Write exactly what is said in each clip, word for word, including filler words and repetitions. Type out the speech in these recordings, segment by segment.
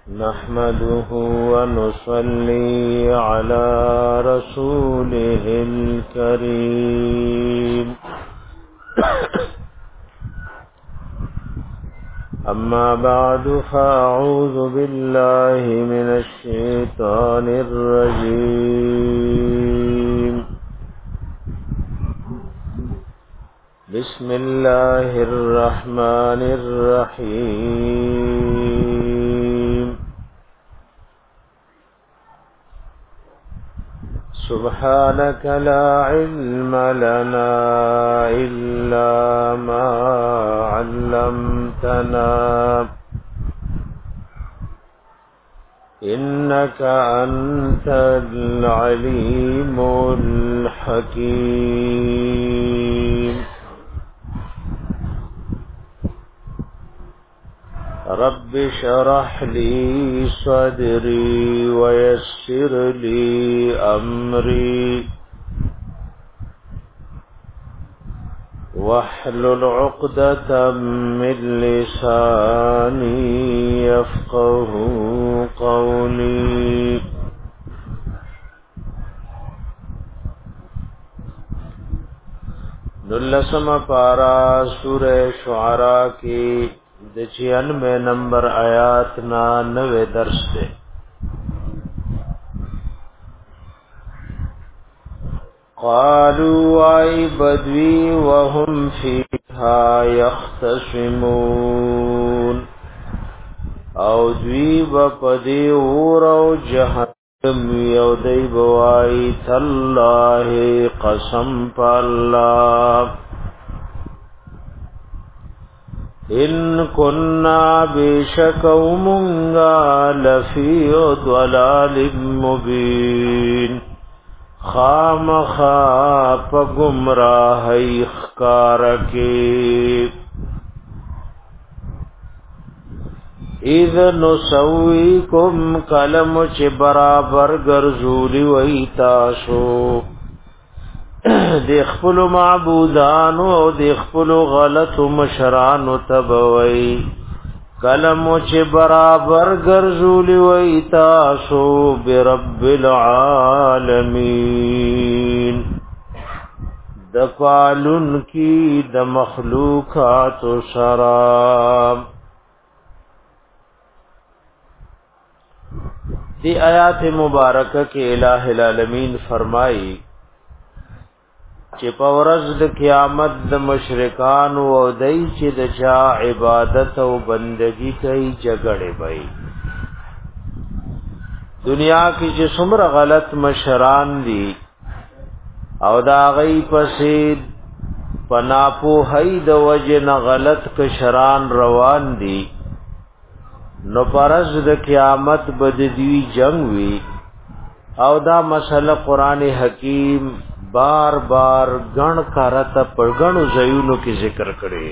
نحمده ونصلي على رسوله الكريم أما بعد فأعوذ بالله من الشيطان الرجيم بسم الله الرحمن الرحيم سبحانك لا علم لنا إلا ما علمتنا إنك أنت العليم الحكيم رب شرح لي صدري ويسر لي أمري واحلل عقدة من لساني يفقه قولي نلسم پارا سورہ شعراء کی د چھیانوے نمبر آیات نا نوے درس دے قالوا ای بدوی وهم فیها یختصمون او دوی بپدی اور او جہنم یو دی بوائی تاللہ قسم پاللہ ان كنا بشكو منغا لفي ضلال مبين خام خاپ گمراہی خکارکی اذ نسویکم کلم چ برابر گرزولی وی تاسو د خپل معبودان او د خپل غلط مشران تبوي کلم چې برابر ګرځولي وي تاسو برب العالمین د پالون کی د مخلوقات سرا دی آیات مبارکه کې الٰه العالمین فرمایي چې په ورځ د قیامت د مشرکان او دای چې د چا عبادت او بندگی کوي جګړه وي دنیا کې چې څومره غلط مشران دي او دا غي پسې پناپو هي د وجه نه غلط کشران روان دي نو پرز د قیامت بد دی جنگ وی او دا مسله قران حکیم بار بار گن کارت پرگنو زیونو کی ذکر کرے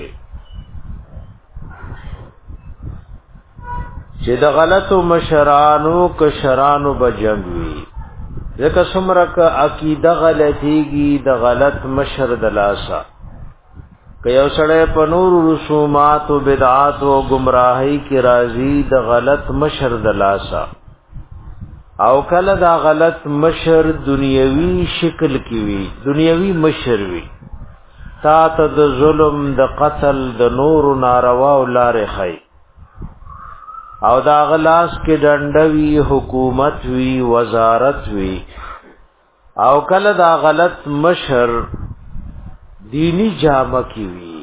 چې د غلطو مشرانو کشرانو بجنگوي ځکه څومره ک عقیده غلطیږي د غلط مشر دلاسا که یو سړی په نور رسومات او بدعات او گمراهی کی راضی د غلط مشر دلاسا او کله دا غلط مشر دنیوي شکل کی وی دنیوي مشر وی تا ته د ظلم د قتل د نور ناروا او لارې خي او دا غلاس کې ډنډوي حکومت وی وزارت وی او کله دا غلط مشر دینی جامه کی وی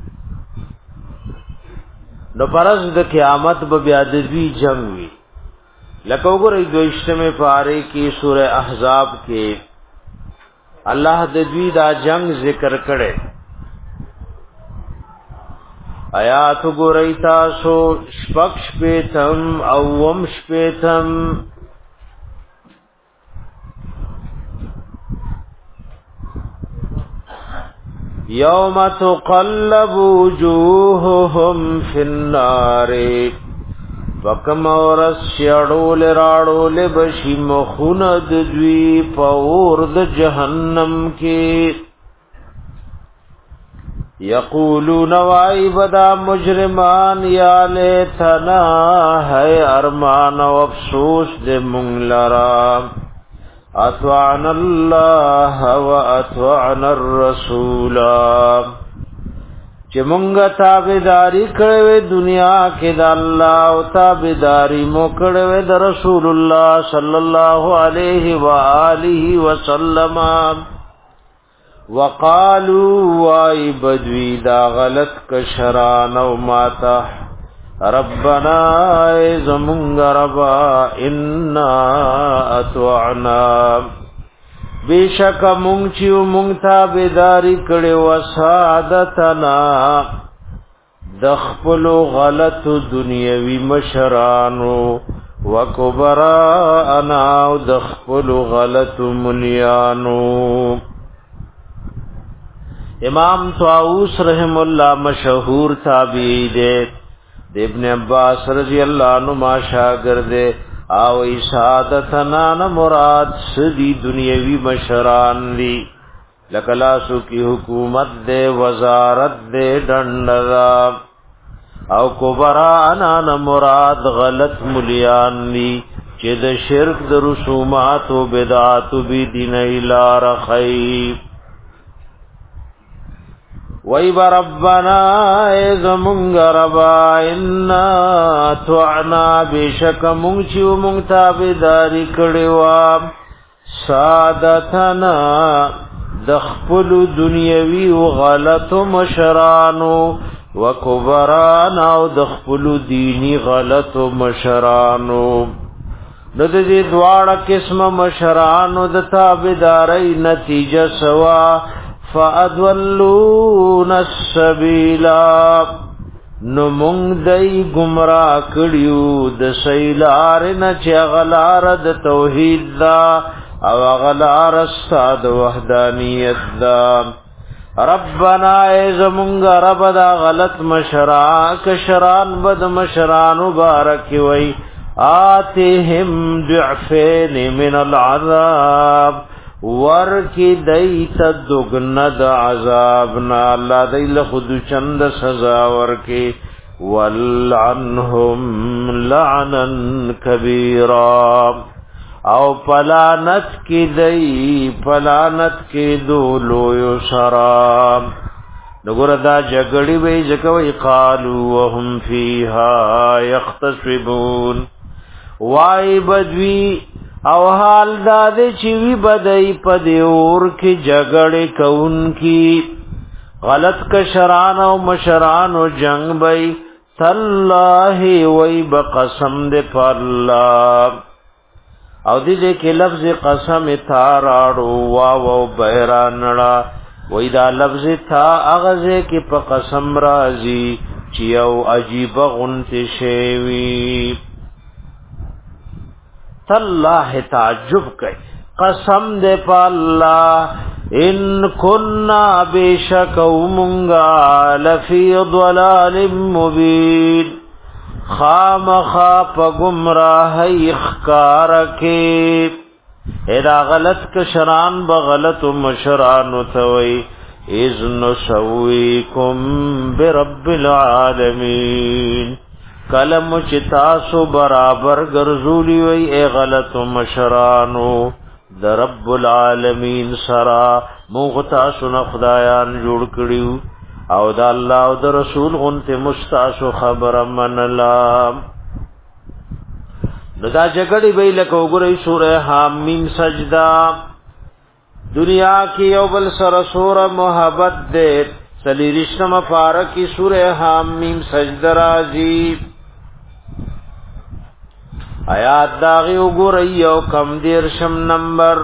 نو پرز د قیامت به بیا د دوی جنگ وی لکه وګورئ دویشتمه پاره کې سوره احزاب کې الله د دوی دا جنگ ذکر کړي آیات وګورئ تاسو شپږ شپیتم او وم شپیتم یوم تقلب وجوههم فی النار وکم اورس شیڑول راڑول بشی مخوند دوی پاور د جہنم کی یقولون وای بدا مجرمان یا لیتنا ہے ارمان و افسوس دے مونږ لرا اطعنا الله و اطعنا الرسول چې مونږه تابعداري کړې دنیا کې د الله او تابعداري مو کړې د رسول الله صلی الله علیه و آله وسلم وقالوا وای بدوی دا غلط کشران او ماتا ربنا زمونږ ربا انا اطعنا بیشک مونږ چې مونږ تابعداري کړې وسادتنا د خپل غلط دنیوي مشرانو وکبراءنا د خپل غلط مليانو. امام طاووس رحم الله مشهور تابعی دے ابن عباس رضی اللہ عنہ شاگرد او سعادتنا نہ مراد سدی دنیاوی مشران دی لکلاسو کی حکومت دے وزارت دے ڈنڈا او کبراءنا نہ مراد غلط ملیان دی چې د شرک د رسومات و بدعات بی دین الى رخی وَإِبَ رَبَّنَا اِذْمُنْغَ رَبَا إِنَّا تُعْنَا بِشَكَ مُنْچِو مُنْتَابِدَارِ کڑوا سادتنا دخپل دنیاوی و غلط مشرانو وکبرانا و دخپل دینی غلط مشرانو ندی دوار قسم مشرانو دتابداری نتیجہ سوا فَأَدْوَلُّونَ السَّبِيلَا نو مونږ دای گمراه کړیو د سیلارن چې غلار د توحید دا او غلار استاد وحدانیت دا. ربنا ای زمونږ رب دا غلط مشرا کشران بد مشران مبارک وی آتهم ضعفین من العذاب ور کی دیت دگند عذابنا اللہ دیل خود چند سزا ور کی والعنہم لعنا کبیرا او پلانت کی دی پلانت کی دولو یسرا نگور دا جگڑی بی جکوی قالو وهم فیہا یختصبون وائی بدوی او حال دادے چوی بدئی پدیور کی جگڑے کون کی غلط کشران او مشران و جنگ بئی تاللہ وی بقسم دے پاللہ او دی دے کے لفظ قسم تاراڑو واو بیرانڑا وی دا لفظ تا اغزے کی پا قسم رازی چیو عجیب غنت شیوی اللہ تعجب کئی قسم دے پا اللہ ان کننا بیشک منگا لفی ضلال مبین خام خاپ گمراہی اخکارکی ادا غلط کشران بغلط مشران توئی اذن سویکم برب العالمین کلم چتاسو برابر گرزولی وی اے غلط مشرانو در رب العالمین سرا موغتاسو نخدایان جوڑ کریو او دا اللہ او دا رسول غنت مستاسو خبر من اللہ دا جگڑی بی لکو گرئی سورہ حامیم سجدہ دنیا کی یوبل سر سورہ محبت دے سلی رشنم پارکی سورہ حامیم سجدہ راجیب آیات داغی اگوری او کم دیرشم نمبر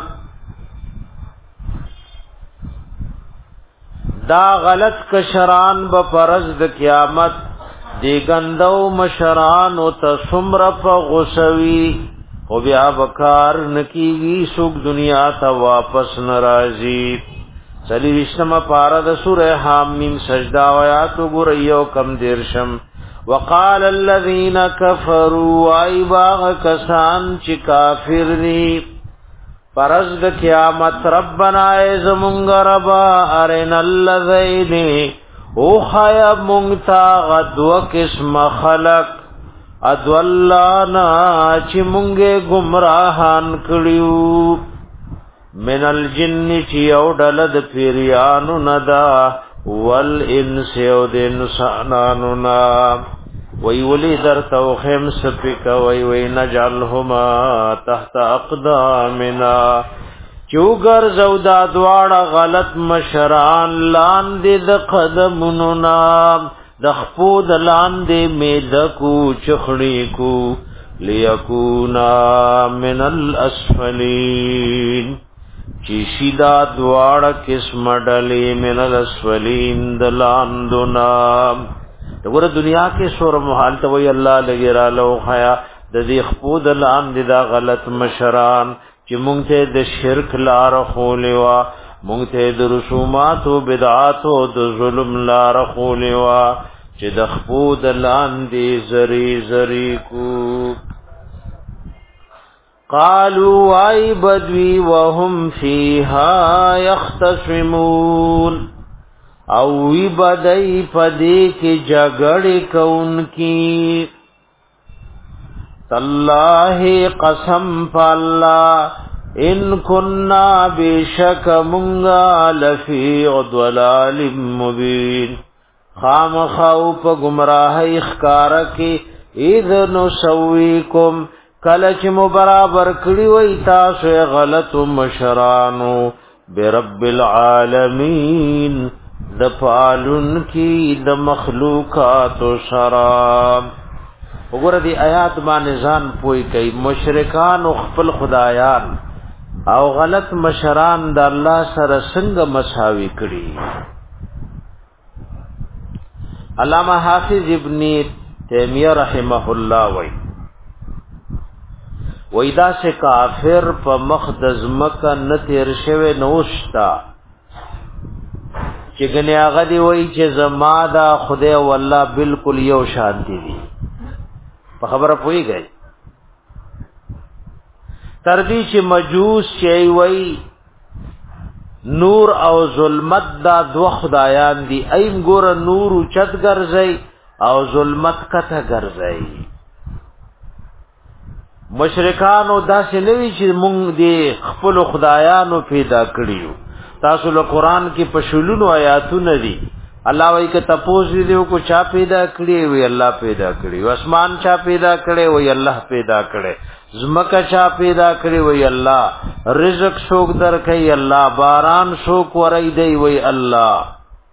دا غلط کشران بپرز د قیامت دیگندو مشران و تسمر پا غسوی و بیا بکار نکیگی سوک دنیا تا واپس نرازی سلی رشتم پارد سور حامیم سجدہ آیات اگوری او کم دیرشم وقال الذين كفروا اي باغ کسان چې کافر دي پرز د قیامت ربنا ای زمونږ ربا ارنا الذین او خیا مونگتا غدو قسم خلق ادولانا چی مونگے گمراہان کڑیو من الجن چی او ڈلد پیریانو ندا والانس او دنسانانو نا وی ولی در توخیم سپک وی وی نجعلهما تحت اقدامنا چوگر زودا دوار غلط مشران لاندی د قدموننا دخپود لاندی میدکو چخڑی کو لیکونا من الاسفلین چی شیدا دوار کسم ڈلی من الاسفلین دلاندونا دغه دنیا کې سور محال ته وی الله لګی را لو خیا د دې خپود لاندې دا غلط مشران چې مونږ ته د شرک لار خولوا مونږ ته د رسومات او بدعات او د ظلم لار خولوا چې د خپود لاندې زری زری کو قالوا ای بدوی وهم فیها یختصمون او وی بدای پدی کی جګړې کون کی تالله قسم فالله ان كنا بشک منغا لفی ضلال مبین خام خاو په گمراه اخکار کی اذن سویکم کلچ مبرابر کړي وای تاسو غلط مشرانو برب العالمین د پالون کی د مخلوقات شراب وګوره دی آیات باندې ځان پوي کوي مشرکان او خپل خدایان او غلط مشران د الله سره څنګه مساوي کړي علامہ حافظ ابن تیمیہ رحمه الله وای وېدا سے کافر په مخدز مکه نتیر شوه نوشتا چې ګنې هغه دی وای چې زما دا خدای والله بالکل یو شانتی دی په خبره پويږي تر دې چې مجوس چې وای نور او ظلمت دا دو خدایان دی ایم ګور نور چت ګرځي او ظلمت کته ګرځي مشرکانو دا سنوي چې مونږ دې خپل خدایانو پیدا کړیو تاسو له قران کې پښلونو آیاتونه دي الله وايي ک تپوس دې کو چا پیدا کړی وي الله پیدا کړی اسمان چا پیدا کړی وي الله پیدا کړی زمکه چا پیدا کړی وي الله رزق شوق درکې الله باران شوق ورای دی وي الله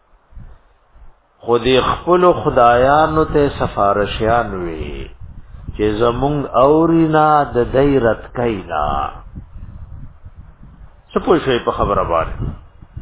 خودی خپل خدایانو ته سفارشیان وي چې زمونږ اورینا د دایرت کینا سپوږ شي په خبره باندې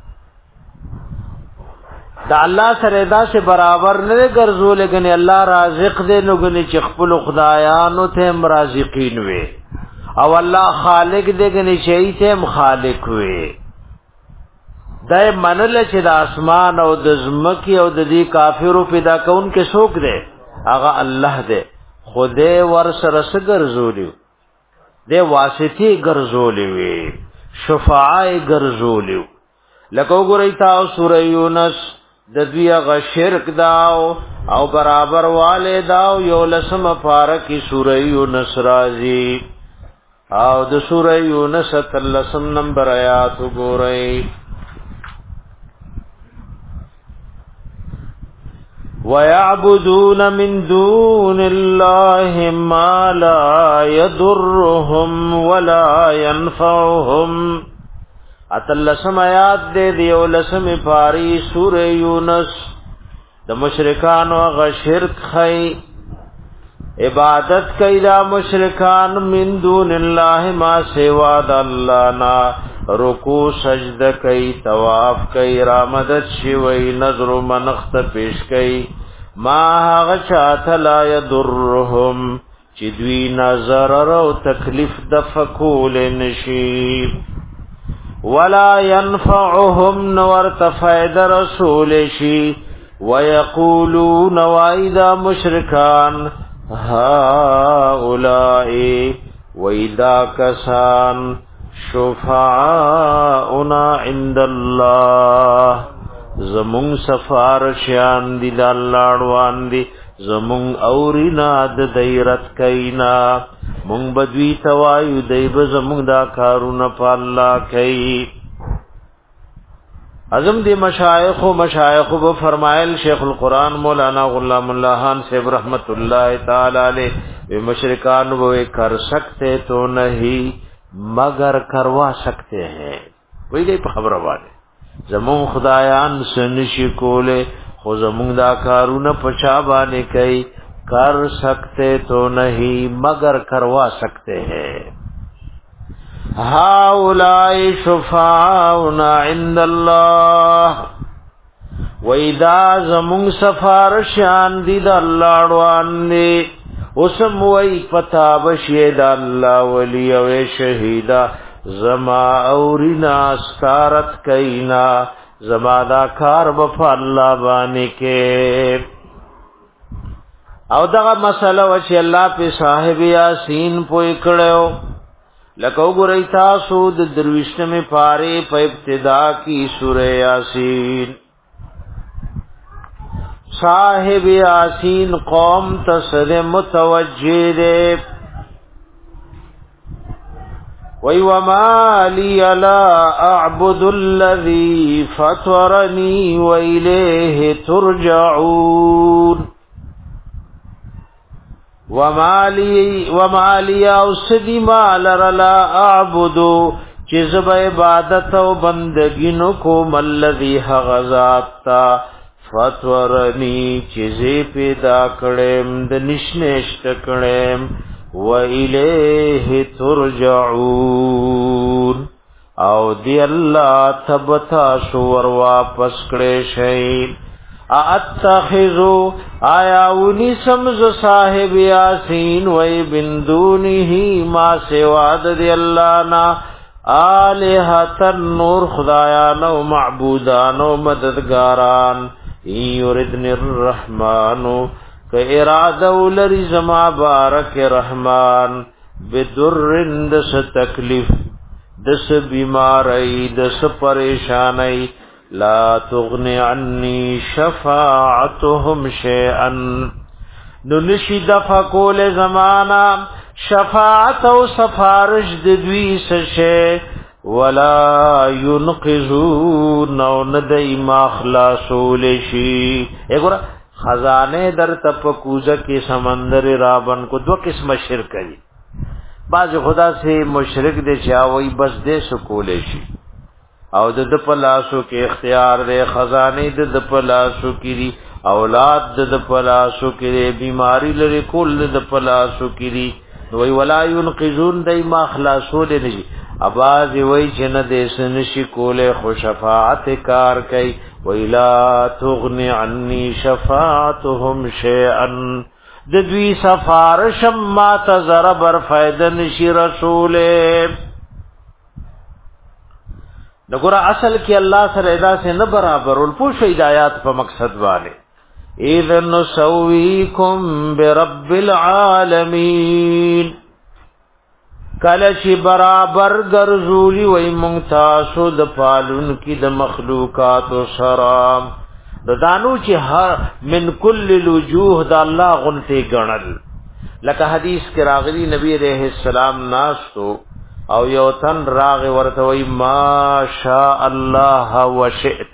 دا الله سره دا سے برابر نه ګرځول غني الله رازق دې نو غني چې خپل خدایانو ته رازقین وي او الله خالق دې غني چې ته خالق وي دای منل چې د اسمان او د زمکی او د دې کافرو پیدا کون کې څوک دی هغه الله دی خدای ور سره سګرزولیو دې واسطي ګرځولې وي شفاعه ګرځولیو لکه وګورئ تاسو سورې یونس د دوی غ شرک داو او برابر والے داو یو لسم پارکی سورہ یونس رازی او د سورہ یونس تلسم نمبر آیات گورئی وَيَعْبُدُونَ مِن دُونِ اللَّهِ مَا لَا يَضُرُّهُمْ وَلَا يَنفَعُهُمْ اتلسم آیات دے دیو لسم پاری سور یونس د مشرکان و غشرک خی عبادت کئی دا مشرکان من دون اللہ ما سوا دا اللہ نا رکو سجد کئی تواف کئی رامدد شوی نظر و منخت پیش کئی ما غشات لا یدرهم چدوی نظر رو تکلیف دفکول نشیب ولا ينفعهم نور تفید رسول شی ويقولون واذا مشرکان هؤلاء واذا کسان شفعاؤنا عند الله زمون سفارشیان دی د الله روان دی زمون اورینا د دیرت کینا مونږ بدوی توایو دیب زمون دا کارونه په الله کوي. اعظم دی مشایخ و مشایخ و فرمائل شیخ القرآن مولانا غلام اللہ خان صاحب رحمت اللہ تعالی علیہ وی مشرکان وہ کر سکتے تو نہیں مگر کروا سکتے ہیں. وہی گئی پا خبر بانے زمون خدایان سنشی کولے خو زمون دا کارون پچابانے کئی کر سکتے تو نہیں مگر کروا سکتے ہیں. هؤلاء شفاعنا عند الله وَإِذَا زَمُنْ سَفَارشان دي دا اللہ روان دي اسم وی پتا بشی دا اللہ ولی و شہیدہ زما اورینا ستارت کئینا زما دا کار بفا اللہ بانے کے. او دا مسئلہ وچی اللہ پی صاحب یاسین پوئی کڑیو لکو گرئی تاسو د درویشتم پارے پا ابتدا کی سورہ یاسین. صاحب یاسین قوم تصد متوجہ دے وی وما لی لا اعبد الذی فطرنی وإلیہ ترجعون. وما لی وما لی اوسدی ما لرلا اعبدو چیزب عبادت و بندگی نکو ملذی حغزاتا فتورنی چیزی پیدا کڑیم دنشنشت کڑیم و الیہ ترجعون او دی اللہ تبتا شور واپس کڑے شئیم. اتخذو آیا ونی سمز صاحب یاسین وی بندونی ما سواد دی اللہ نا آلہتن نور خدایان و معبودان و مددگاران این یردن الرحمن که ارادو لری زما بارک رحمان بدرن دس تکلیف دس بیماری دس پریشانی لا تغنی عنی شفاعتهم شیئا ننشی دفع کول زمانا شفاعت و سفارش ددوی سشے ولا ينقذون و ندئی ما خلاصول شی. ایک اور خزانے در تپکوزہ کی سمندر رابن کو دو قسم شرک ہے. بعض خدا سے مشرک دے چاوئی بس دے سکولے شی او د د پلاسو کې اختیار دے خزانے د د پلاسو کې دی اولاد د د پلاسو کې دی بیماری لري کول د پلاسو کې دی وی ولا ينقذون دای ما خلاصو دې نشي. اباز وی چې نه دې سنشي کوله خو شفاعت کار کوي ویلا تغنی عني شفاعتهم شیئا د دوی سفارشم ما تزر بر فائدہ نشي رسوله. نګور اصل کې الله سره ادا سے نه برابر ول پوښ ہدایات په مقصد والے اذن نسویکم برب العالمین کله چې برابر ګرځولي وای مونږ تاسو د پالون کې د مخلوقات سره د دانو چې هر من کل الوجوه د الله غنته غنل لکه حدیث کې راغلی نبی عليه السلام ناستو او یو تن راغ ورته وای ما شاء الله وشئت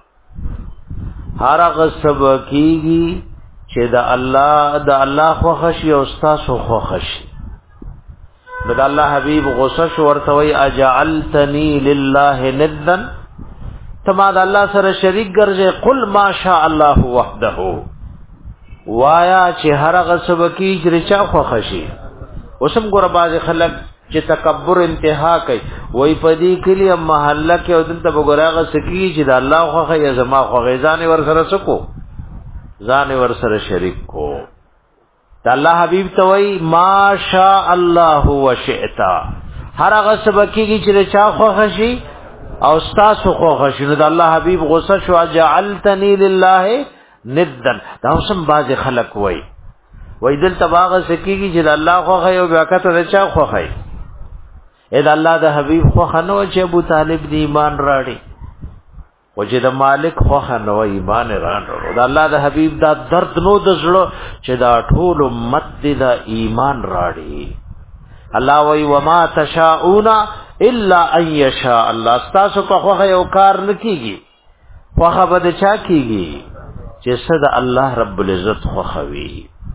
هرغه سبب کیږي چې د الله د الله خو خشي او تاسو خو خشي. د الله حبيب غصه شو ورته وای اجعلتنی لله ندا تما د الله سره شریک ګرځي. قل ما شاء الله وحده وایا چې هرغه سبب کیږي چې چا خو خشي. اوسم ګور باز خلک چې تکبر انتها کوي وای پدی کلی محله کې او دلته وګراغه سکی چې د الله خوخه یا زما خوخه ځان ور سره سکو ځان ور سره شریک کو. د الله حبیب ته وای ما شاء الله وشئت هرغه سبکیږي چې چا خوخه شي او تاسو خوخه شي. د الله حبیب غصه شو جعلتنی لله ندا. دا هم باز خلق وای وای دل تباغه سکیږي چې د الله خوخه یو بیا کته چا خوخه اې د الله د حبيب خو خنو چې ابو طالب دی ایمان راړي وجه د مالک خو نو ایمان راړو د الله د حبیب دا درد نو د زړه چې دا ټول امت دې دا ایمان راړي الله وی وما تشاؤون الا ان يشاء الله تاسو په خو یو کار نکېږي خو خبر چا کېږي چې صد الله رب العزت خو خوي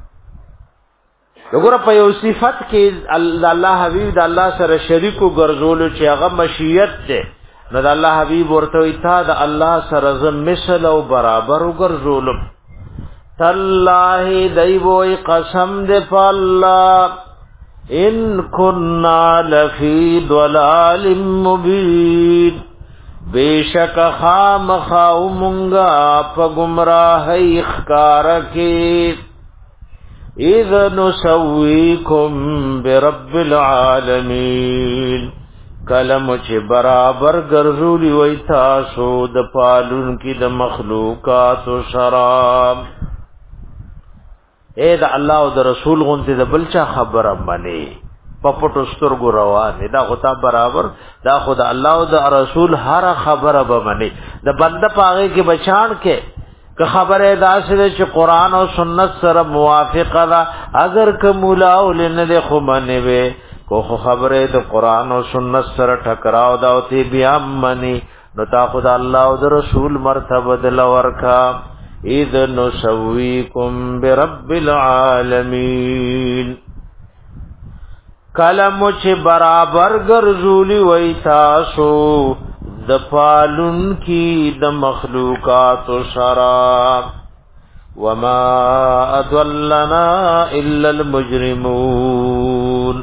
وګوره په یو صفت کې الله حبیب د الله سره شریکو ګرځول چې هغه مشیت ده نو د الله حبیب ورته ایتا د الله سره ز مثل او برابر وګرځول تالله دیوې قسم دې په الله ان كنا لفی ضلال مبین بیشک خام خاو منگا پا گمراہی اخکار کی اذ نسویکم برب العالمین کلم چه برابر گرزولی وی تاسو د پالون کی د مخلوقات و شراب اے دا اللہ و دا رسول غنتی دا بلچا خبر امانی پپټو سترګو روان دا غتا برابر دا خدا الله او د رسول هر خبره به منی د بنده پاغه کې بچان کې که خبره دا سره چې قران او سنت سره موافقه ده اگر که مولا ولن له خو منی وي کو خبره د قران او سنت سره ټکراو دا او تی بیا منی نو تا خدا الله او د رسول مرتبه دل ورکا اذ نسویکم برب العالمین کلم چه برابر گرزولی وی تاسو د پالون کی د مخلوقات و شراب وما ادولنا الا المجرمون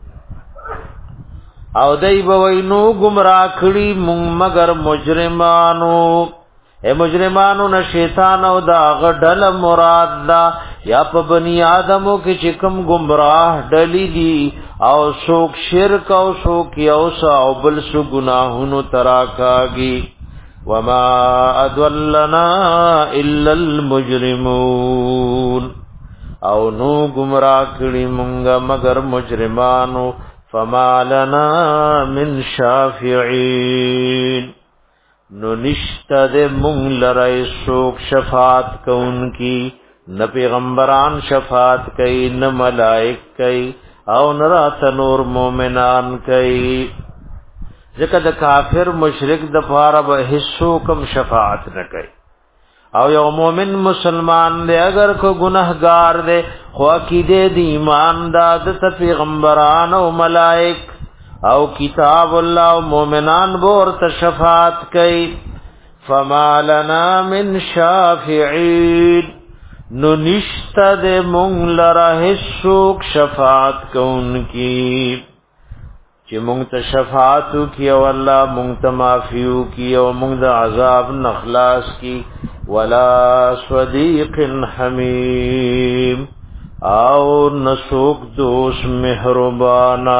او دای بوینو گمراه کړي مونږ مگر مجرمانو اے مجرمانو نه شیطان او دا غډل مراد دا یا په بنی آدمو کې چې کوم گمراه ډلی دي او شوک شرک او شوک یوسا او بل سو گناهونو تراکاږي وما ادولنا الا المجرمون او نو گمراه کړي مونږه مگر مجرمانو فما لنا من شافعين نو نشتا دے مونگ لرائی سوک شفاعت کون کی نہ پیغمبران شفاعت کئی نہ ملائک کئی او نرات نور مومنان کئی ذکر دا کافر مشرک دفارا با حصو کم شفاعت نہ کئی او یو مومن مسلمان دے اگر کو گنہگار دے خواکی دے دی ایمان دادت پیغمبران او ملائک او کتاب اللہ و مومنان بورت شفاعت کئی فما لنا من شافعین نو نشتا دے مونگ لرا حسوک شفاعت کون کی چی مونگ تا شفاعتو کی او اللہ مونگ تا معافیو کی او مونگ دا عذاب نخلاص کی ولا صدیق حمیم او نسوک دوس مہربانا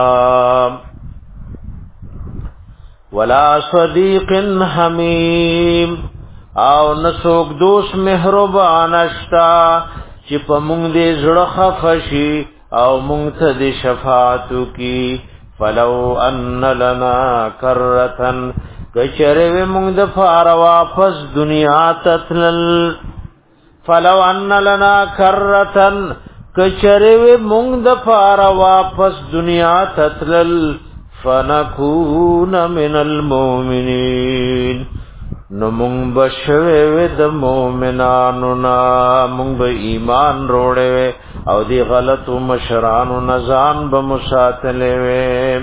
ولا صدیق حمیم او نسوک دوس مہربان اشتا چی پا مونگ دے زڑا خفشی او مونگ تا دے شفاعتو کی فلو ان لنا کرتن کچروی مونگ دفار واپس دنیا تتلل فلو ان لنا کرتن کچروی مونگ دفار واپس دنیا تتلل فنکون من المؤمنین نو مونگ بشوے وی دا مومنانونا مونگ با ایمان روڑے وی او دی غلط و مشرانو نزان بمساتلے وی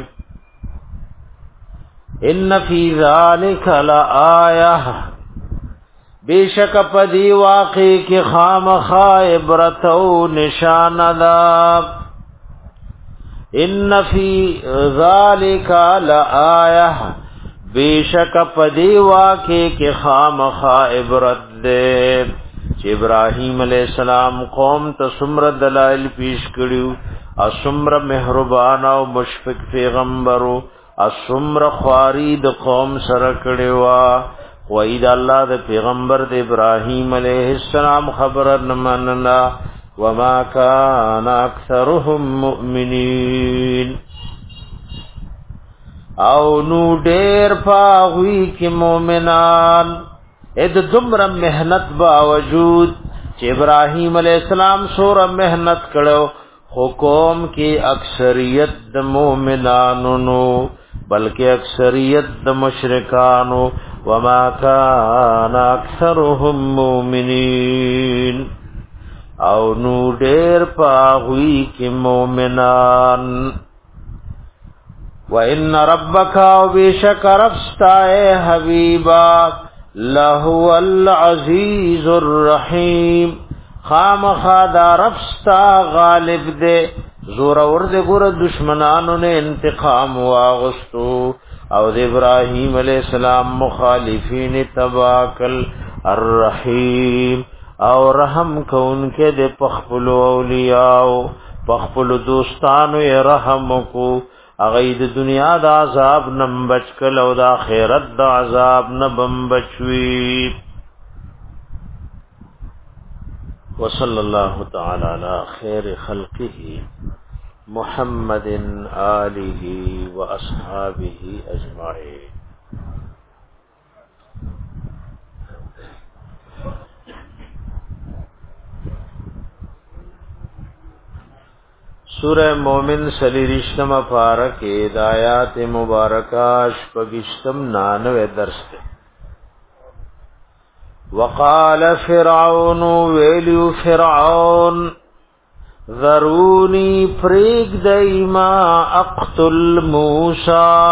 ان فی ذالک لآیہ بیشک پدی واقعی کی خام خائبرتو نشان دا ان فی ذالک لآیہ بیشک پدی واقعی کی خام خائبرت دے چی ابراہیم علیہ السلام قوم تا سمر دلائل پیش کریو اسمر مہربان و مشفق پیغمبرو اسمر خوارید قوم سر کریوا وعید اللہ دا پیغمبر دا ابراہیم علیہ السلام خبر نماننا وما کان اکثرهم مؤمنین او نو ډیر پاوی کی مومنان اې د دومره مهنت باوجود چې ابراهیم علیہ السلام سوره مهنت کړو حکم کې اکثریت د مؤمنانو نو بلکې اکثریت د مشرکانو وما كان اکثرهم مؤمنین او نو ډېر پاغوي کې مؤمنان وان ربک وبشک ربستای حبیبا لهو العزیز الرحیم خامخا دا ربستا غالب دے زور اور دے ګور دشمنانو نے انتقام واغستو او د ابراهیم علیہ السلام مخالفین تباکل الرحیم او رحم کون کے دے پخپل اولیاء پخپل دوستانو رحم کو اغید دنیا دا عذاب نم بچکل او دا خیرت دا عذاب نبم بچوی وصلی اللہ تعالی علی خیر خلقه محمد آلہ و اصحابہ اجمعین سورہ مومن سلی رشتم پارک ہدایات مبارکاش پگشتم نانوے درس تے وقال فرعون ویلیو فرعون ذرونی پریگ دیما اقتل موسیٰ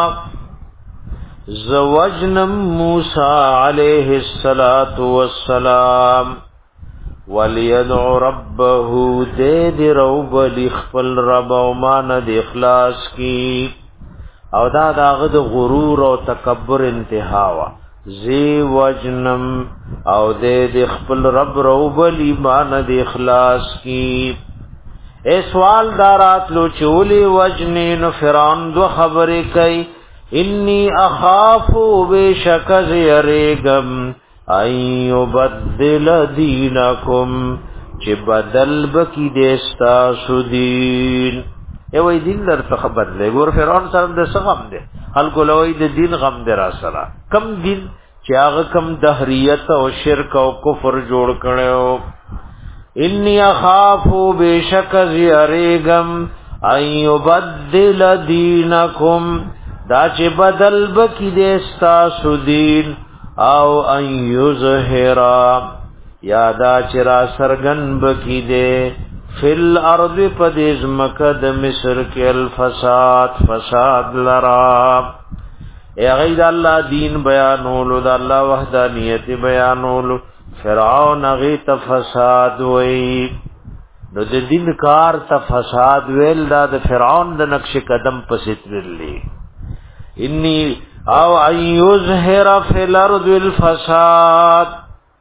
زوجنم موسیٰ علیہ السلام وَلْيَدْعُ رَبَّهُ دے دی روب لخفل رب او مان دی اخلاص کی او دا داغد غرور او تکبر انتہاوا زی وجنم او دے دی خفل رب روب مان دی اخلاص کی اے سوال دارات لو چولی وجنین فرعون دو خبر کئی انی اخافو بے شکز یریگم ایو بدل دینکم چه بدل بکی دیستا سدین ایوی دین در تخبر لے گور فرعون سرم در سغم دے حلکو لوی در دین غم در اصلا کم دین چه آغا کم دہریت و شرک و کفر جوڑ کرنے ہو انی اخافو بیشک زیاریگم ایو بدل دینکم دا چه بدل بکی دیستا سدین او ان یظہرا یادا چرا سرگن بکی دے فی الارض پدیز مکد مصر کے الفساد فساد لرا اے غید اللہ دین بیانولو دا اللہ وحدانیت بیانولو فرعون غیت فساد وی نو دا دین کار تا فساد ویل دا دا فرعون دا نقش قدم پسیت ویلی انی او ان یظہر فی الارض الفساد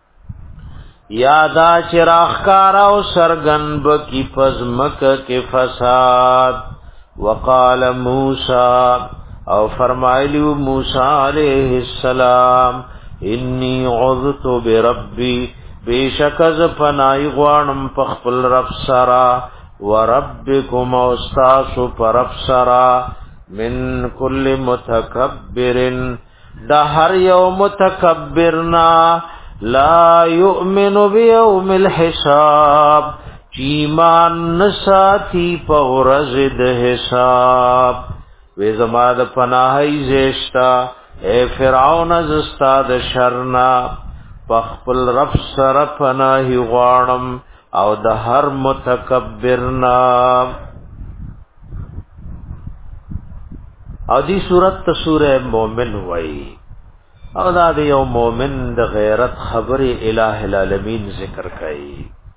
یادا چراخکارا و سرگن بکی پزمک کے فساد وقال موسیٰ او فرمائلیو موسیٰ علیہ السلام انی عذت بربی بیشکز پنائی غوانم پخپل رب سرا وربکم اوستاسو پر رب سرا من کل متکبرن دا ہر یو متکبرنا لا یؤمن بیوم الحساب چیمان نساتی پورزد حساب وی زماد پناہی زیشتا اے فرعون زستاد شرنا پخپل رب سر پناہی غوانم او دا ہر متکبرنا او دی صورت تا سورہ مومن ہوئی او دا دی یو مومن دا غیرت خبر الہ العالمین ذکر کئی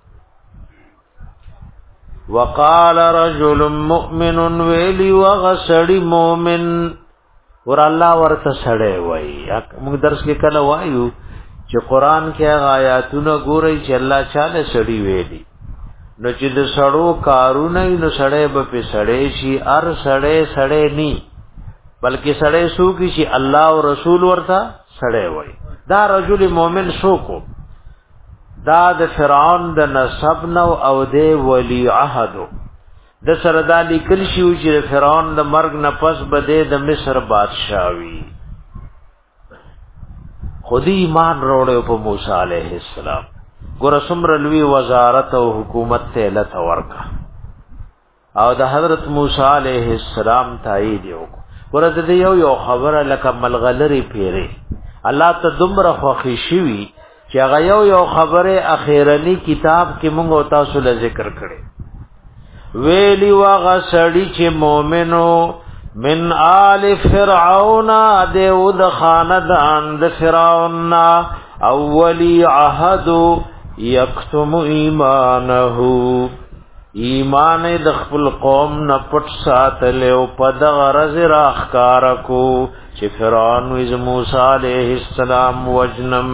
وقال رجل مؤمن ویلی وغسڑی مومن ور اللہ ورطا سڑے ہوئی مونگ درس کے کل وائیو چی قرآن کے آیاتون گو رئی چی اللہ چالے سڑی ویلی نو چی دا سڑو کارو نئی نو سڑے با پی سڑے شی ار سڑے سڑے نی بلکہ سڑے سو کی چی اللہ و رسول ورتا سڑے وئی دا رجل مومن سو کو دا د فرعون د نسب نو او دے ولی عہدو د سردا لیکل شو چې فرعون د مرګ نه پس بده د مصر بادشاہوي خودی ایمان وروړو په موسی علیه السلام ګور سمر لوی وزارت او حکومت ته لته ورکا او د حضرت موسی علیه السلام تایید یو ګور د یو یو خبره لکه ملغلری پیری الله ته دمر خوخي شوی چې هغه یو یو خبره اخیرنی کتاب کې موږ او تاسو له ذکر کړي ویلی واغه سړی چې مؤمنو من آل فرعون دیو د خاندان د فرعون اولی عهد یکتم ایمانه ایمان د خپل قوم نه پټ ساتل او په د غرض راخکار کو چې فرعون وز موسی علیہ السلام وجنم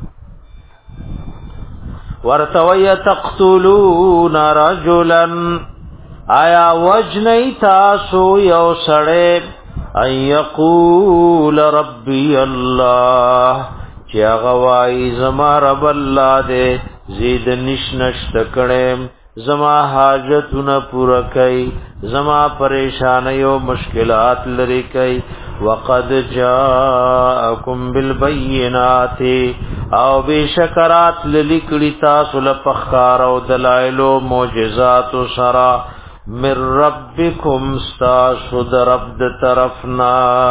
ورتوی تقتلون رجلا آیا وجنی تاسو یو سڑے ان یقول ربی اللہ چی اغوائی زما رب اللہ دے زید نشنشت کڑیم زما حاجتون پورا کئی زما پریشانی و مشکلات لری کئی وقد جاءکم بالبینات او بشکرات للکڑی تاسو لپخکار و دلائل و معجزات و سرا من ربکم استاسو در رب طرفنا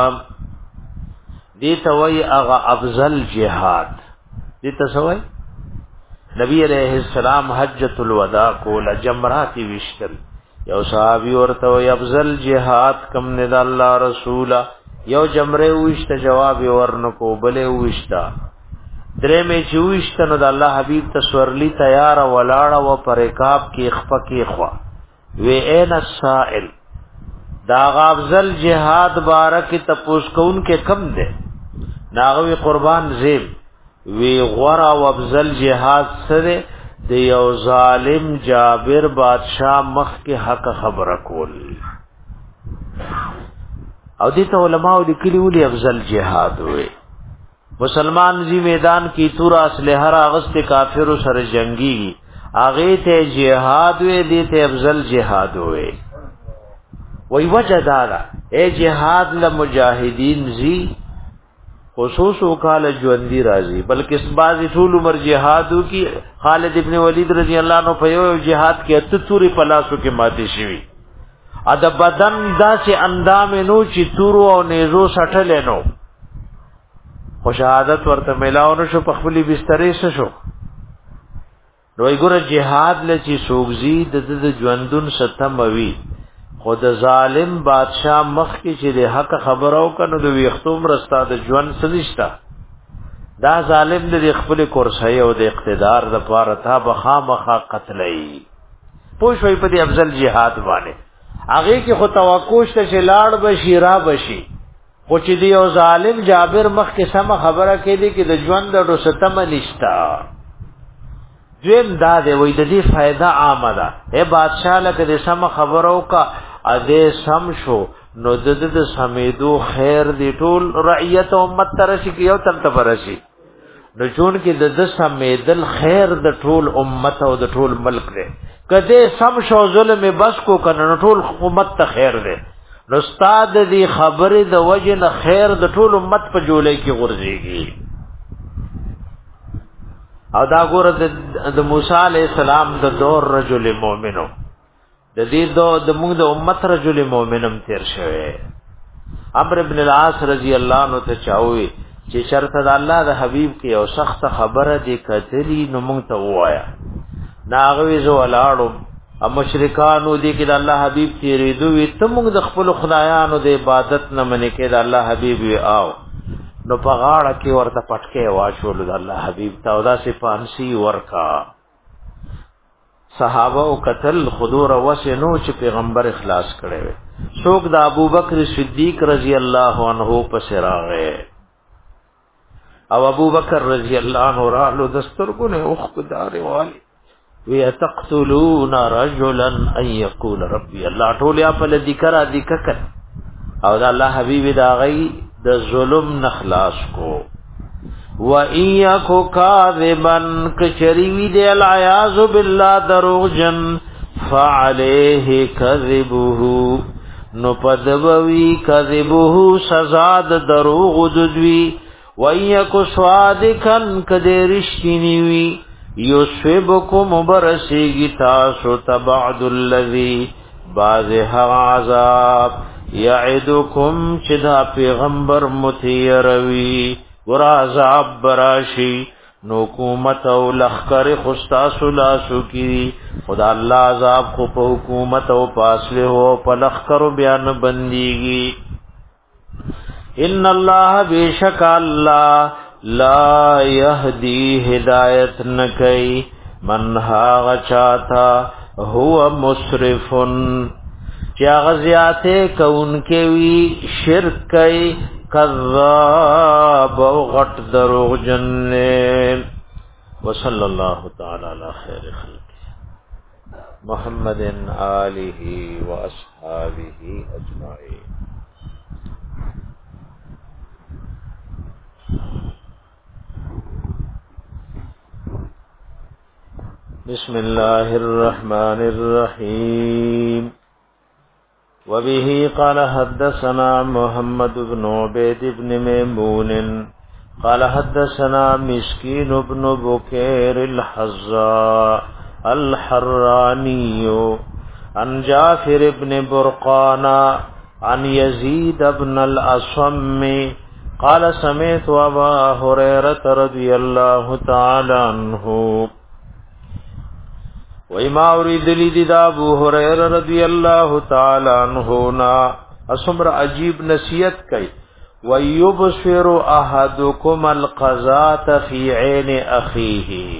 دیتا وی اغا افضل جہاد دیتا سوئی نبی علیہ السلام حجت الوداع کو لجمراتی وشتل یو صحابی ورته وی افضل جہاد کم ند اللہ رسولا یو جمره وشت جواب ورنکو بلے وشتا درے میں چوشتا ند اللہ حبیب تسورلی تیار ولاړه و پرکاب کی اخفا کی خوا وی این السائل دا افضل جہاد بارک تپوس کون کے کم دے ناغوی قربان زیم وی غورا و افضل جہاد سره دی یو ظالم جابر بادشاہ مخ کے حق خبر کول او دیتا علماء لکلی ولی افضل جہاد ہوئے مسلمان زی میدان کی تورا اسلحہ راغست کافر سر جنگی آغی تے جہاد ہوئے دیتے افضل جہاد ہوئے وی وجہ دارا اے جہاد لمجاہدین زی خصوص وکال جوندی راضی بلکہ اس بعضی طول عمر جہادو کی خالد ابن ولید رضی اللہ عنہ په یو جہاد کې اتتوري پلاسو کې ماتې شوی ا د بدن داسې اندام نو چې تورو او نيزو سټل نو خو شهادت ورته ملاو شو په خپل بسترې سره شو نو یګور جهاد لچی سوغزی د ژوندون ستموي خود ظالم بادشاہ مخ کی چې د حق خبرو کنو د ویختوم رستا د ژوند سنشتا دا ظالم د خپل کورسۍ او د اقتدار د پاره تا بخامخه قتلای پوښوي په دې افضل جهاد باندې هغه کې خو توقع شته چې لاړ بشي را بشي خو چې دی او ظالم جابر مخ کې سم خبره کړي کې د ژوند د ستم نشتا دویم دا دی وای د دې فائدہ عامه ده اے بادشاہ لکه د سم خبرو کا اده سم شو نو د د سمیدو خیر دی ټول رعیت او امت ترشی کیو تم تبرشی نو چون کې د د سمیدل خیر د ټول امت او د ټول ملک دی کده سم شو ظلم بس کو کنه ټول امت ته خیر دی نو استاد دی خبره د وجه نه خیر د ټول امت په جولای کې غورځيږي او دا ګور د موسی علی السلام د دور رجل مؤمنو د دې دو د موږ د امت رجل مؤمنم تیر شوه عمرو ابن العاص رضی الله عنه ته چاوي چې شرط د الله د حبیب کې او سخت خبره دې کتلی نو موږ ته وایا ناغوي زو لاړو ا مشرکانو دې کې د الله حبیب تیرې دوی ته موږ د خپل خدایانو د عبادت نه منې کې د الله حبیب وی آو نو په غاړه کې ورته پټکې واچول د الله حبیب ته او دا سي پانسي ورکا صحابه او قتل خضور وسنو چې پیغمبر اخلاص کړي وي څوک د ابوبکر صدیق رضی الله عنه پس راغې او ابوبکر رضی الله عنه رالو دسترګو نه اوخدار والی وی تقتلون رجلا ان يقول ربي الله ټول یا په ذکر ذکر او دا الله حبیب دا غي د ظلم نخلاص کو و ایاکو کاذبن کچریوی دی العیاذ بالله دروغجن فعلیه کذبه نو پدوی کذبه سزا د دروغ ددوی وَيَكُ صَادِقًا کدی رشتینی وی یصبکم برسیگی تاسو تبعد الذی باز عذاب یعدکم چدا پیغمبر متیروی ور عذاب براشی نو حکومت او لخر خستا سلاسو کی خدا اللہ عذاب کو په حکومت او پاسله ہو په لخر بیان بندیگی ان اللہ بیشک اللہ لا یهدی ہدایت نکئی من ہاغ چاہتا هو مسرفن چا غزیاتے کون کے وی شرک کئی کذاب و غٹ دروغ جننے وصلی اللہ تعالی علی خیر خلق محمد آلہ و اصحابہ اجمعین. بسم اللہ الرحمن الرحیم. وبه قال حدثنا محمد بن عبید بن میمون قال حدثنا مسکین بن بکیر الحزاء الحرانی عن جعفر بن برقان عن یزید بن الأصم قال سمعت ابا هريرة رضی اللہ تعالی عنہ وما اريد لي دا ابو هريره رضی اللہ تعالی عنہ نا اسمر عجیب نصیحت کئ ويبصر احدكم القضاء في عين اخيه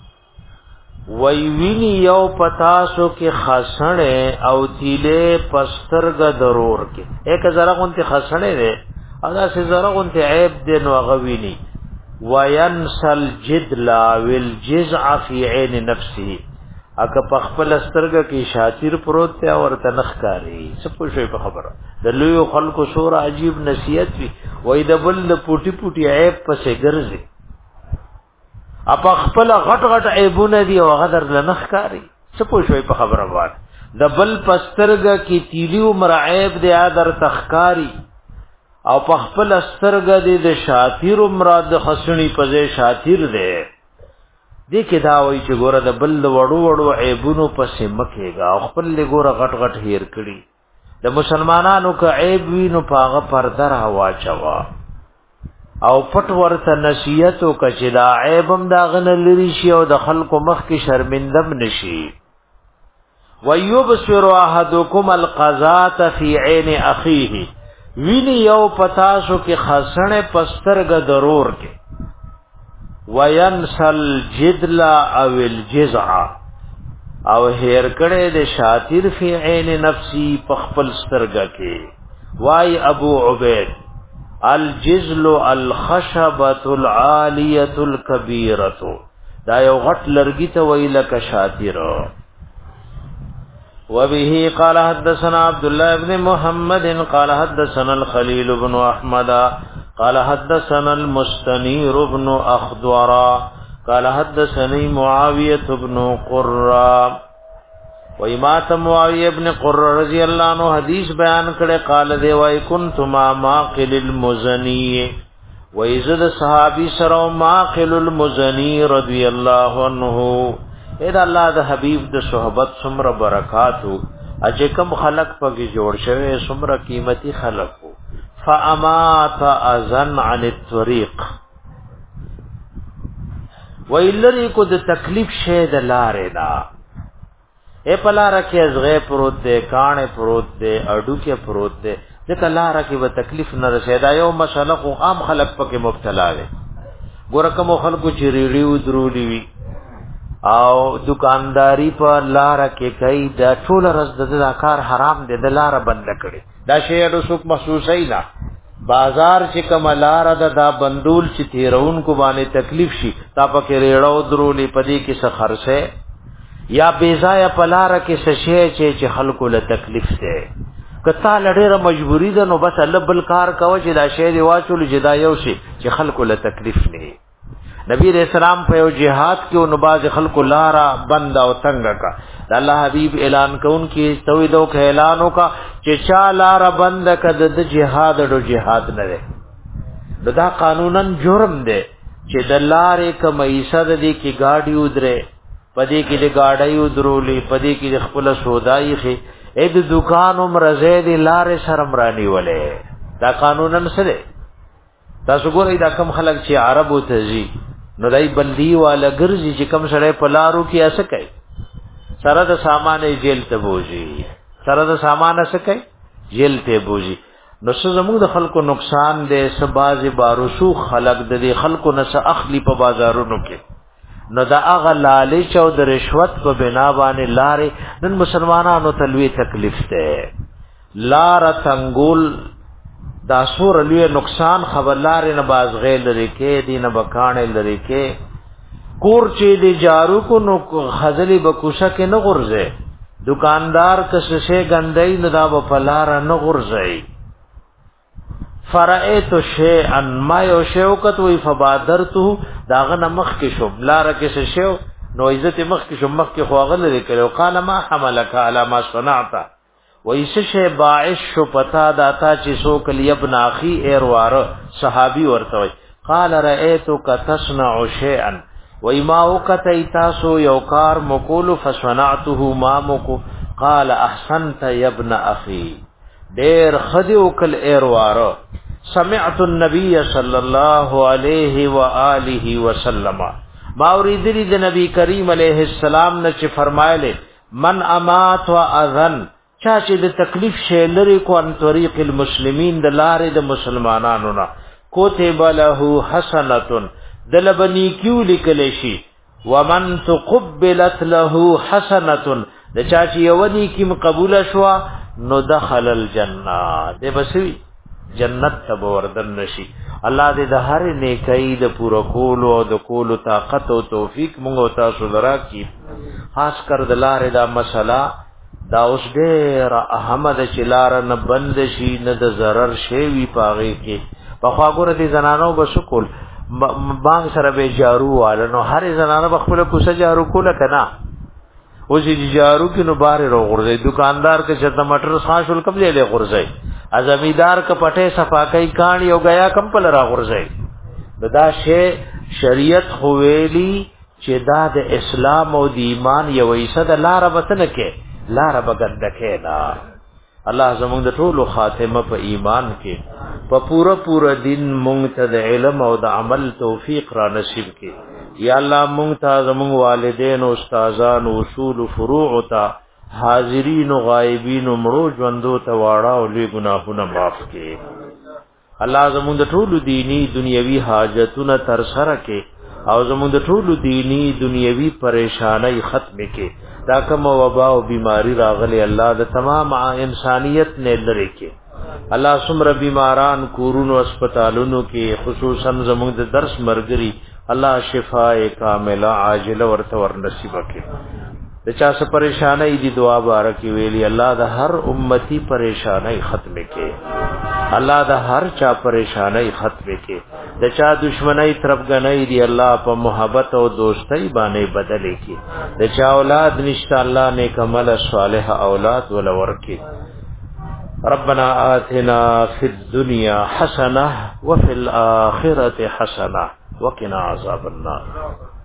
ويویني یو پتاسو کې خسنه او تیله پسترګ ضرور کې ایک زرا غونته خسنه ده ادا سے زرا غونته عیب دین وغویني وينسل جدلا والجزع في عين نفسه اکه پخپل سترګه کې شاتیر پروت ته او تنخکاری سب کو شوی په خبره د لوی خلکو سور عجیب نصیحت وی وای د بل پوټی پوټی عیب پسې ګرځي اپ خپل غټ غټ عیبونه دی او غدر لنخکاری سب کو شوی په خبره وای د بل پسترګه کې تیلی عمر عیب دی ادر تخکاری او پخپل سترګه دی د شاتیر مراد خسنی پځه شاتیر دی دې کې دا وایي چې ګوره د بل وړو وړو عیبونو پسې مکهګا خپل له ګوره غټ غټ هیر کړي د مسلمانانو که عیب وي نو پاغه پرده را واچوا او پټ ورته نصیحت او کچې دا عیبم دا غن لري شي او د خلکو مخ کې شرمندم نشي. ويبصر احدكم القضاء في عين اخيه ویني یو پتاسو کې خسنه پسترګ ضرور کې وینسل جدلا او الجزع او هیر کړه د شاتیر فی عین نفسی پخپل سترګه کې وای ابو عبید الجزل الخشبه العالیه الکبیره دا یو غټ لرګی ته ویل ک شاتیر. وبه قال حدثنا عبد الله بن محمد قال حدثنا الخليل بن احمد قال حدثنا المستنير بن اخضر قال حدثني معاويه بن قرة وإمات معاويه بن قرة رضی اللہ عنہ حدیث بیان کړه قال دی وای كنت مع ماقل المزني وإذا صحابي سره ماقل المزني رضی اللہ عنہ اې الله د حبیب د صحبت سمره برکاتو اجه کم خلق پکې جوړ شوی سمره قیمتي خلق فامات اذن عن الطريق ویلری کو د تکلیف شه د لارې دا اے پلار کې ازغه پروت دے کانه پروت دے اډو کې پروت دے ځکه لار کې به تکلیف نه رسیدا یو مسله خو عام خلق پکې مبتلا دي ګورکه مو خلکو چې ریډیو درولې وي او دکانداری په لار کې کوي دا ټول رز د کار حرام دي د لار بند کړي دا شی د سوق محسوسای نه بازار چې کوم لار د دا بندول چې تیرون کو باندې تکلیف شي تا پکې ریړو درولې پدې کې څه خرڅه یا بیزایا پلار کې څه شی چې خلکو له تکلیف ده کته لړې مجبوری ده نو بس الله بل کار کوي چې دا شی دی واچول جدا یو شي چې خلکو له تکلیف نه. نبی رسول الله په یو جهاد کې نو باز خلکو لارا بند او تنگ کا الله حبیب اعلان کون کې توحیدو کې اعلانو کا چې چا لارا بند کده د جهاد او جهاد نه ده دا قانونن جرم دی چې د لارې کمیسه د دې کې گاډي ودره پدې کې د گاډي ودرولې پدې کې د خپل سودای خې اې د دکانو مرزه دی لارې شرم رانی ولې دا قانونن سره تاسو ګورئ دا کم خلک چې عربو ته زی نو دای بندي والا ګرځي چې کم سره په لارو کې اسه کوي سره د سامان جیل ته بوجي سره د سامان اسه کوي جیل ته بوجي نو څه زموږ د خلکو نقصان دی سباز بارسو خلق د دې خلکو نه اخلي په بازارونو کې نو دا هغه لالچ او د رشوت په بنا باندې لارې نن مسلمانانو ته لوی تکلیف ده لار تنګول دا سور لوی نقصان خبردار نه باز غیر لري کې دینه بکانه لري کې کور چې دی جارو کو نو خزلی بکوشه کې نه غرزه دکاندار کسه غندای نه دا په لار نه غرزه فرائت شیئا ما یو شوکت وی فبادرته داغه نمخ کې شو لار کې څه شو نو عزت مخ کې شو مخ کې خواغل لري کړو قال ما حملك على ما صنعت ویس شی باعث شو پتا داتا چې سو کلی ابن اخي ایروار صحابي ورته قال رأيتك تصنع شيئا وما وقت تاسو یو کار مقول فصنعته ما مکو قال احسنت يا ابن اخي دیر خدیو کل ایروار سمعت النبي صلى الله عليه واله وسلم ما اوریدلی د نبی کریم علیہ السلام نے چې فرمایله من امات واذن چا چې د تکلیف شی لري کو ان طریق المسلمین د لارې د مسلمانانو نه کوتب له حسنه دلبنی کیو لیکل شي ومن تقبلت له حسنه د چا چې یونی کیم قبول شوا نو دخل الجنه دې بسوي جنت ته وردن نشي الله دې د هر نیکۍ د پوره کول او د کول طاقت او توفیق موږ تاسو لرا کی خاص کر د لارې دا مسله دا اوس ډېر احمد چلار نه بند شي نه د zarar شی وی پاغي کې په خوا ګور دي زنانو بشکول باغ سره به جارو والو نو هر زنانه بخپل کوسه جارو کوله کنا او چې جارو کې نو بار ورو غورځي دکاندار کې چې ټماټر خاصول کم دی له غورځي ازمیدار ک پټه صفاکای کان یو غیا کمپل را غورځي دا شی شریعت خو ویلی چې دا د اسلام او د ایمان یو ایسد لار وتن کې لار بغند کې نا الله زموږ د ټولو خاتمه په ایمان کې په پورا پورا دین مونږ ته د علم او د عمل توفیق را نصیب کې یا الله مونږ ته زموږ والدین او استادان او اصول فروع ته حاضرین او غایبین او مړو ژوندو ته واړه او لوی ګناهونه معاف کړي الله زموږ د ټولو دینی دنیوي حاجتونه تر سره کړي او زموږ د ټولو دینی دنیوي پریشانای ختم کړي دا کوم وبا او بیماری راغلي الله د تمام انسانیت نه لری کړي الله سمره بیماران کورونو اسپیټالونو کې خصوصا زموږ د درس مرګري الله شفاء کامله عاجله ورته ور نصیب کړي د چا څه پریشانای دي دعا بارکی ویلي الله د هر امتی پریشانای ختم کړي الله د هر چا پریشانای ختم کړي د چا دشمنی طرف غنۍ دی الله په محبت او دوستۍ باندې بدل کړي د چا اولاد نشته الله نیک عمل صالح اولاد ول ورکړي ربنا آتنا فی الدنيا حسنه وفي الاخره حسنه وقنا عذاب النار